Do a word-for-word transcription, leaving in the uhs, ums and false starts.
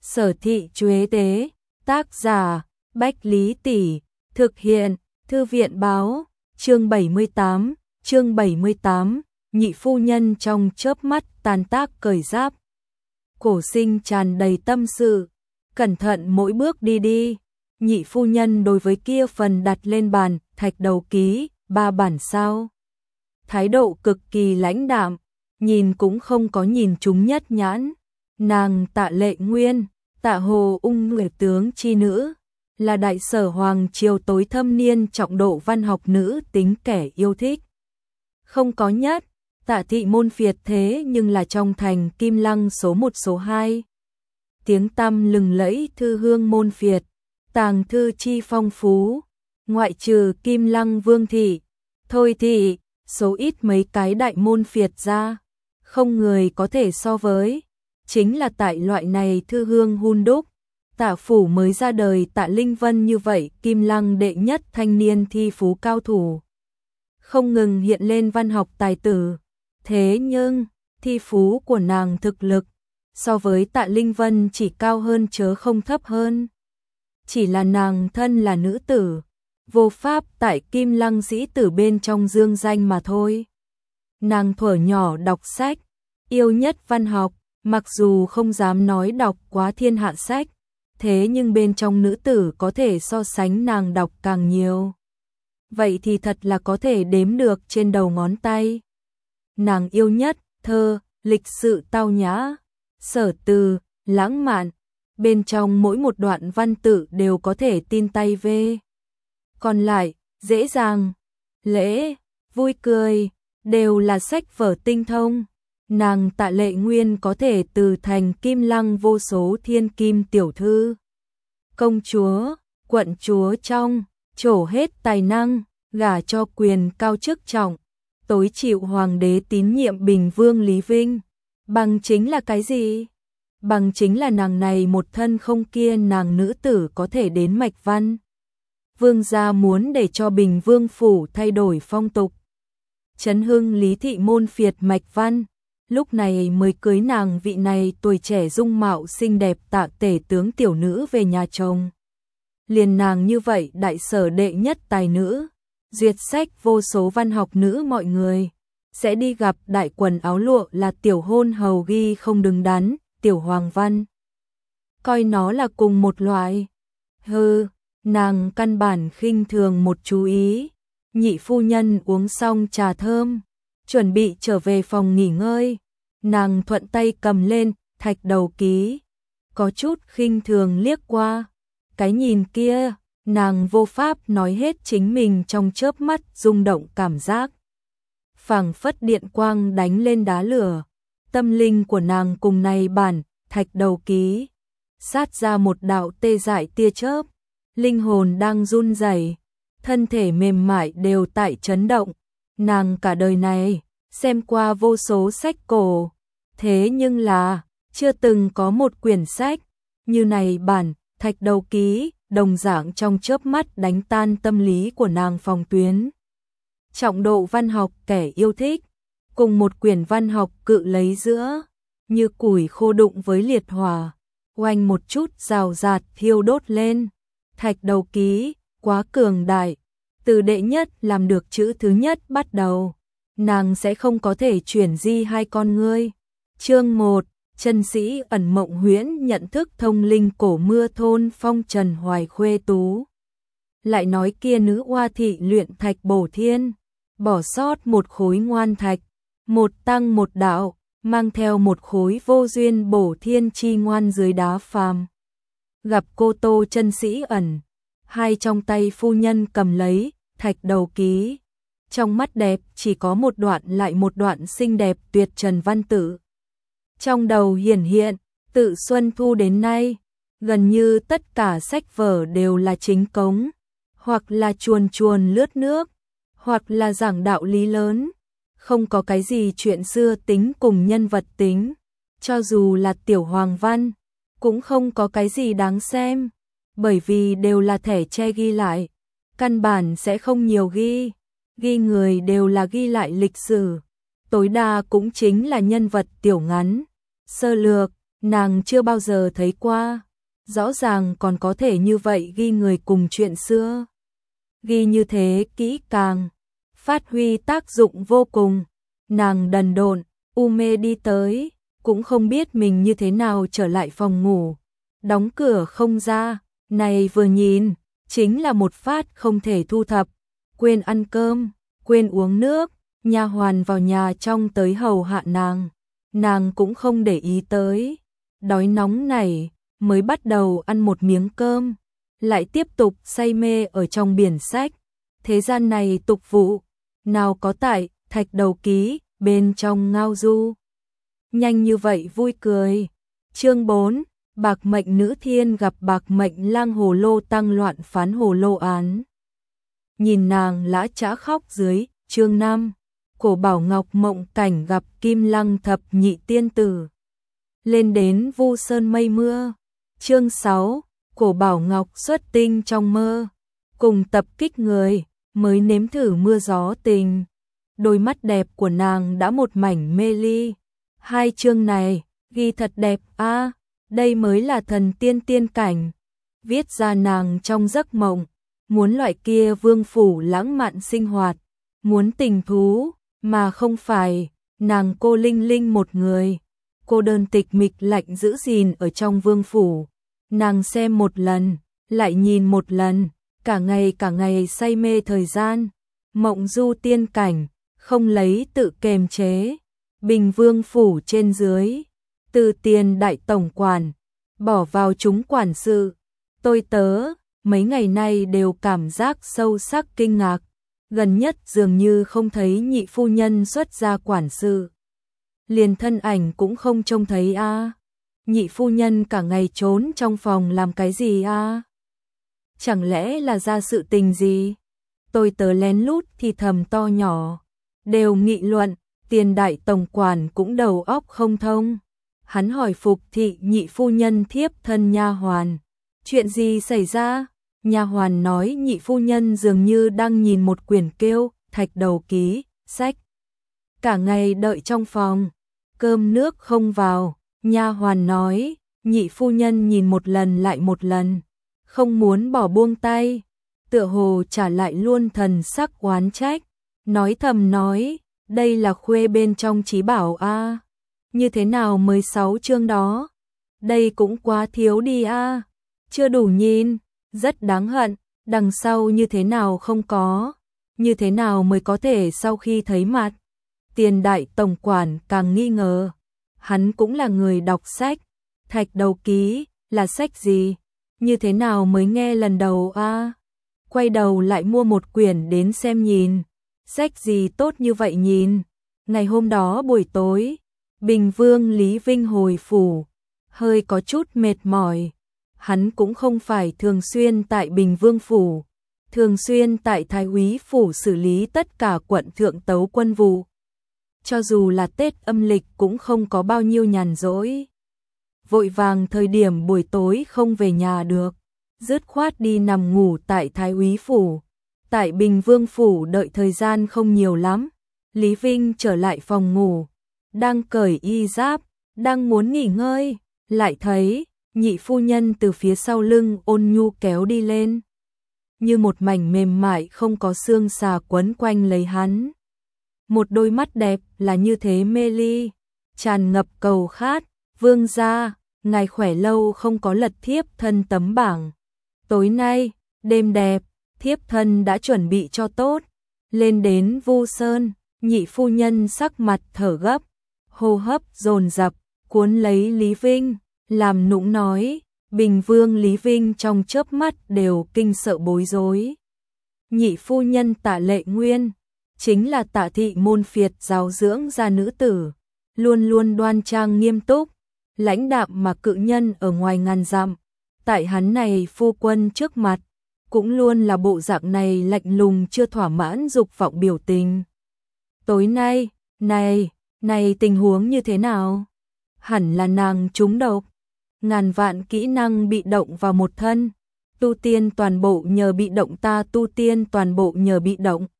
Sở Thị Chuế Tế, tác giả, Bách Lý Tỷ, thực hiện, Thư viện Báo, chương bảy mươi tám, chương bảy mươi tám, nhị phu nhân trong chớp mắt tan tác cởi giáp. Cổ Sinh tràn đầy tâm sự, cẩn thận mỗi bước đi đi, nhị phu nhân đối với kia phần đặt lên bàn, thạch đầu ký, ba bản sao. Thái độ cực kỳ lãnh đạm, nhìn cũng không có nhìn chúng nhất nhãn. Nàng Tạ Lệ Nguyên, Tạ Hồ Ung người tướng chi nữ, là đại sở hoàng triều tối thâm niên trọng độ văn học nữ tính kẻ yêu thích. Không có nhất, Tạ Thị môn phiệt thế nhưng là trong thành Kim Lăng số một số hai. Tiếng tăm lừng lẫy thư hương môn phiệt, tàng thư chi phong phú, ngoại trừ Kim Lăng Vương Thị, Thôi Thị, số ít mấy cái đại môn phiệt ra, không người có thể so với. Chính là tại loại này thư hương hun đúc, Tạ phủ mới ra đời Tạ Linh Vân như vậy Kim Lăng đệ nhất thanh niên thi phú cao thủ. Không ngừng hiện lên văn học tài tử, thế nhưng thi phú của nàng thực lực so với Tạ Linh Vân chỉ cao hơn chớ không thấp hơn. Chỉ là nàng thân là nữ tử, vô pháp tại Kim Lăng sĩ tử bên trong dương danh mà thôi. Nàng thuở nhỏ đọc sách, yêu nhất văn học, mặc dù không dám nói đọc quá thiên hạ sách, thế nhưng bên trong nữ tử có thể so sánh nàng đọc càng nhiều. Vậy thì thật là có thể đếm được trên đầu ngón tay. Nàng yêu nhất thơ, lịch sự tao nhã, sở từ, lãng mạn, bên trong mỗi một đoạn văn tự đều có thể tin tay về. Còn lại, dễ dàng, lễ, vui cười, đều là sách vở tinh thông. Nàng Tạ Lệ Nguyên có thể từ thành Kim Lăng vô số thiên kim tiểu thư, công chúa, quận chúa trong, trổ hết tài năng, gả cho quyền cao chức trọng, tối chịu hoàng đế tín nhiệm Bình Vương Lý Vinh. Bằng chính là cái gì? Bằng chính là nàng này một thân không kia nàng nữ tử có thể đến mạch văn. Vương gia muốn để cho Bình Vương phủ thay đổi phong tục, chấn hưng Lý Thị môn phiệt mạch văn. Lúc này mới cưới nàng vị này tuổi trẻ dung mạo xinh đẹp Tạ tể tướng tiểu nữ về nhà chồng. Liền nàng như vậy đại sở đệ nhất tài nữ, duyệt sách vô số văn học nữ mọi người, sẽ đi gặp đại quần áo lụa là tiểu hôn hầu ghi không đứng đắn, tiểu hoàng văn. Coi nó là cùng một loại. Hừ, nàng căn bản khinh thường một chú ý. Nhị phu nhân uống xong trà thơm, chuẩn bị trở về phòng nghỉ ngơi. Nàng thuận tay cầm lên thạch đầu ký, có chút khinh thường liếc qua. Cái nhìn kia, nàng vô pháp nói hết chính mình trong chớp mắt rung động cảm giác. Phảng phất điện quang đánh lên đá lửa, tâm linh của nàng cùng này bản thạch đầu ký sát ra một đạo tê dại tia chớp, linh hồn đang run rẩy, thân thể mềm mại đều tại chấn động. Nàng cả đời này xem qua vô số sách cổ, thế nhưng là chưa từng có một quyển sách như này bản thạch đầu ký, đồng dạng trong chớp mắt đánh tan tâm lý của nàng phòng tuyến. Trọng độ văn học kẻ yêu thích, cùng một quyển văn học cự lấy giữa, như củi khô đụng với liệt hỏa, oanh một chút rào rạt thiêu đốt lên. Thạch đầu ký, quá cường đại, từ đệ nhất làm được chữ thứ nhất bắt đầu, nàng sẽ không có thể chuyển di hai con ngươi. Chương một, chân sĩ ẩn mộng huyễn nhận thức thông linh cổ mưa thôn phong trần hoài khuê tú. Lại nói kia nữ oa thị luyện thạch bổ thiên, bỏ sót một khối ngoan thạch, một tăng một đạo, mang theo một khối vô duyên bổ thiên chi ngoan dưới đá phàm. Gặp cô tô chân sĩ ẩn, hai trong tay phu nhân cầm lấy thạch đầu ký, trong mắt đẹp chỉ có một đoạn lại một đoạn xinh đẹp tuyệt trần văn tự. Trong đầu hiển hiện, tự xuân thu đến nay, gần như tất cả sách vở đều là chính cống, hoặc là chuồn chuồn lướt nước, hoặc là giảng đạo lý lớn, không có cái gì chuyện xưa tính cùng nhân vật tính, cho dù là tiểu hoàng văn, cũng không có cái gì đáng xem, bởi vì đều là thẻ tre ghi lại, căn bản sẽ không nhiều ghi, ghi người đều là ghi lại lịch sử, tối đa cũng chính là nhân vật tiểu ngắn, sơ lược, nàng chưa bao giờ thấy qua, rõ ràng còn có thể như vậy ghi người cùng chuyện xưa. Ghi như thế kỹ càng, phát huy tác dụng vô cùng. Nàng đần độn, u mê đi tới, cũng không biết mình như thế nào trở lại phòng ngủ, đóng cửa không ra, này vừa nhìn, chính là một phát không thể thu thập, quên ăn cơm, quên uống nước, nha hoàn vào nhà trong tới hầu hạ nàng, nàng cũng không để ý tới, đói nóng này, mới bắt đầu ăn một miếng cơm, lại tiếp tục say mê ở trong biển sách, thế gian này tục vụ, nào có tại, Thạch Đầu Ký, bên trong ngao du. Nhanh như vậy vui cười. Chương bốn, Bạc Mệnh Nữ Thiên gặp Bạc Mệnh Lang Hồ Lô Tăng loạn phán hồ lô án. Nhìn nàng lã chã khóc dưới. Chương năm, Cổ Bảo Ngọc Mộng Cảnh gặp Kim Lăng Thập Nhị Tiên Tử. Lên đến Vu Sơn mây mưa. Chương sáu, Cổ Bảo Ngọc xuất tinh trong mơ, cùng tập kích người, mới nếm thử mưa gió tình. Đôi mắt đẹp của nàng đã một mảnh mê ly. Hai chương này, ghi thật đẹp a, à, đây mới là thần tiên tiên cảnh. Viết ra nàng trong giấc mộng, muốn loại kia vương phủ lãng mạn sinh hoạt, muốn tình thú, mà không phải, nàng cô linh linh một người. Cô đơn tịch mịch lạnh giữ gìn ở trong vương phủ. Nàng xem một lần, lại nhìn một lần, cả ngày cả ngày say mê thời gian. Mộng du tiên cảnh, không lấy tự kềm chế. Bình vương phủ trên dưới, từ tiền đại tổng quản, bỏ vào chúng quản sự. Tôi tớ, mấy ngày nay đều cảm giác sâu sắc kinh ngạc. Gần nhất dường như không thấy nhị phu nhân xuất ra quản sự. Liền thân ảnh cũng không trông thấy a. À. Nhị phu nhân cả ngày trốn trong phòng làm cái gì a? À? Chẳng lẽ là ra sự tình gì? Tôi tớ lén lút thì thầm to nhỏ, đều nghị luận, tiền đại tổng quản cũng đầu óc không thông. Hắn hỏi phục thị nhị phu nhân thiếp thân nha hoàn, chuyện gì xảy ra? Nha hoàn nói nhị phu nhân dường như đang nhìn một quyển kêu Thạch Đầu Ký, sách. Cả ngày đợi trong phòng, cơm nước không vào. Nha hoàn nói, nhị phu nhân nhìn một lần lại một lần, không muốn bỏ buông tay, tựa hồ trả lại luôn thần sắc oán trách, nói thầm nói, đây là khuê bên trong trí bảo a, à. Như thế nào mới sáu chương đó? Đây cũng quá thiếu đi a, à. Chưa đủ nhìn, rất đáng hận, đằng sau như thế nào không có, như thế nào mới có thể sau khi thấy mặt. Tiền đại tổng quản càng nghi ngờ. Hắn cũng là người đọc sách, Thạch Đầu Ký là sách gì, như thế nào mới nghe lần đầu a? À? Quay đầu lại mua một quyển đến xem nhìn, sách gì tốt như vậy nhìn. Ngày hôm đó buổi tối, Bình Vương Lý Vinh hồi phủ, hơi có chút mệt mỏi. Hắn cũng không phải thường xuyên tại Bình Vương phủ, thường xuyên tại Thái úy phủ xử lý tất cả quận thượng tấu quân vụ. Cho dù là Tết âm lịch cũng không có bao nhiêu nhàn rỗi. Vội vàng thời điểm buổi tối không về nhà được, dứt khoát đi nằm ngủ tại Thái úy phủ. Tại Bình Vương phủ đợi thời gian không nhiều lắm, Lý Vinh trở lại phòng ngủ, đang cởi y giáp, đang muốn nghỉ ngơi, lại thấy nhị phu nhân từ phía sau lưng ôn nhu kéo đi lên. Như một mảnh mềm mại không có xương xà quấn quanh lấy hắn. Một đôi mắt đẹp là như thế mê ly, tràn ngập cầu khát. Vương gia, ngài khỏe lâu không có lật thiếp thân tấm bảng. Tối nay, đêm đẹp, thiếp thân đã chuẩn bị cho tốt. Lên đến Vu Sơn, nhị phu nhân sắc mặt thở gấp, hô hấp dồn dập, cuốn lấy Lý Vinh, làm nũng nói. Bình Vương Lý Vinh trong chớp mắt đều kinh sợ bối rối. Nhị phu nhân Tạ Lệ Nguyên, chính là Tạ thị môn phiệt giáo dưỡng ra nữ tử, luôn luôn đoan trang nghiêm túc, lãnh đạm mà cự nhân ở ngoài ngàn dặm. Tại hắn này phu quân trước mặt, cũng luôn là bộ dạng này lạnh lùng chưa thỏa mãn dục vọng biểu tình. Tối nay, này, này tình huống như thế nào? Hẳn là nàng trúng độc. Ngàn vạn kỹ năng bị động vào một thân, tu tiên toàn bộ nhờ bị động ta tu tiên toàn bộ nhờ bị động.